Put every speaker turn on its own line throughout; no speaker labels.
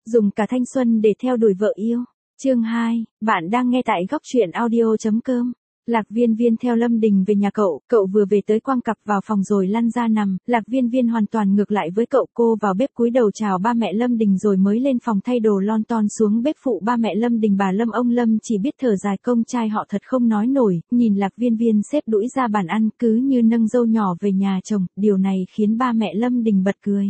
Dùng cả thanh xuân để theo đuổi vợ yêu. Chương 2, bạn đang nghe tại góc truyện audio.com. Lạc Viên Viên theo Lâm Đình về nhà cậu vừa về tới quăng cặp vào phòng rồi lăn ra nằm, Lạc Viên Viên hoàn toàn ngược lại với cậu, cô vào bếp cúi đầu chào ba mẹ Lâm Đình rồi mới lên phòng thay đồ lon ton xuống bếp phụ ba mẹ Lâm Đình. Bà Lâm ông Lâm chỉ biết thở dài, công trai họ thật không nói nổi, nhìn Lạc Viên Viên xếp đũi ra bàn ăn cứ như nâng dâu nhỏ về nhà chồng, điều này khiến ba mẹ Lâm Đình bật cười.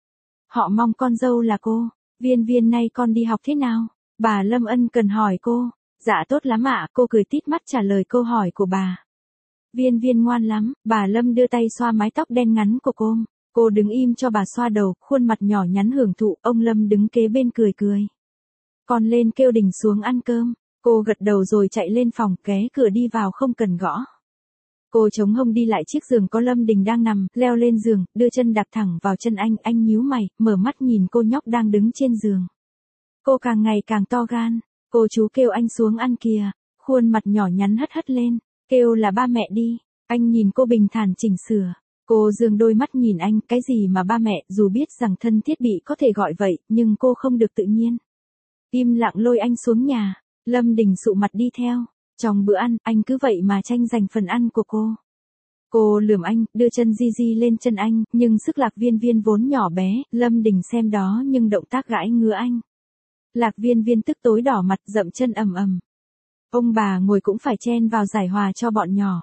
Họ mong con dâu là cô. Viên Viên nay con đi học thế nào? Bà Lâm ân cần hỏi cô. Dạ tốt lắm ạ, cô cười tít mắt trả lời câu hỏi của bà. Viên Viên ngoan lắm, bà Lâm đưa tay xoa mái tóc đen ngắn của cô. Cô đứng im cho bà xoa đầu, khuôn mặt nhỏ nhắn hưởng thụ, ông Lâm đứng kế bên cười cười. Con lên kêu Đình xuống ăn cơm. Cô gật đầu rồi chạy lên phòng, ké cửa đi vào không cần gõ. Cô chống hông đi lại chiếc giường có Lâm Đình đang nằm, leo lên giường, đưa chân đạp thẳng vào chân anh nhíu mày, mở mắt nhìn cô nhóc đang đứng trên giường. Cô càng ngày càng to gan. Cô chú kêu anh xuống ăn kìa, khuôn mặt nhỏ nhắn hất hất lên, kêu là ba mẹ đi. Anh nhìn cô bình thản chỉnh sửa. Cô dương đôi mắt nhìn anh, cái gì mà ba mẹ, dù biết rằng thân thiết bị có thể gọi vậy, nhưng cô không được tự nhiên. Im lặng lôi anh xuống nhà, Lâm Đình sụ mặt đi theo. Trong bữa ăn, anh cứ vậy mà tranh giành phần ăn của cô. Cô lườm anh, đưa chân di lên chân anh, nhưng sức Lạc Viên Viên vốn nhỏ bé, Lâm Đình xem đó nhưng động tác gãi ngứa anh. Lạc Viên Viên tức tối đỏ mặt, dậm chân ầm ầm. Ông bà ngồi cũng phải chen vào giải hòa cho bọn nhỏ.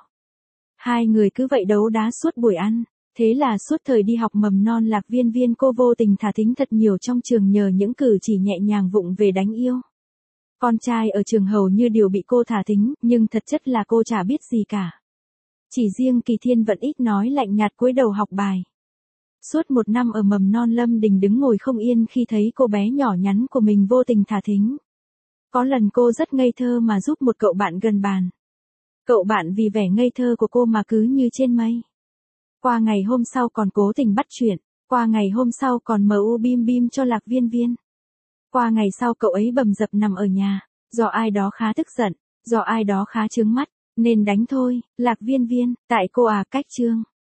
Hai người cứ vậy đấu đá suốt buổi ăn. Thế là suốt thời đi học mầm non Lạc Viên Viên cô vô tình thả thính thật nhiều trong trường nhờ những cử chỉ nhẹ nhàng vụng về đánh yêu. Con trai ở trường hầu như đều bị cô thả thính, nhưng thật chất là cô chả biết gì cả. Chỉ riêng Kỳ Thiên vẫn ít nói lạnh nhạt cúi đầu học bài. Suốt một năm ở mầm non Lâm Đình đứng ngồi không yên khi thấy cô bé nhỏ nhắn của mình vô tình thả thính. Có lần cô rất ngây thơ mà giúp một cậu bạn gần bàn. Cậu bạn vì vẻ ngây thơ của cô mà cứ như trên mây. Qua ngày hôm sau còn cố tình bắt chuyện. Qua ngày hôm sau còn mu bim bim cho Lạc Viên Viên. Qua ngày sau cậu ấy bầm dập nằm ở nhà. Do ai đó khá tức giận. Do ai đó khá chướng mắt. Nên đánh thôi. Lạc Viên Viên, tại cô à, cách chương.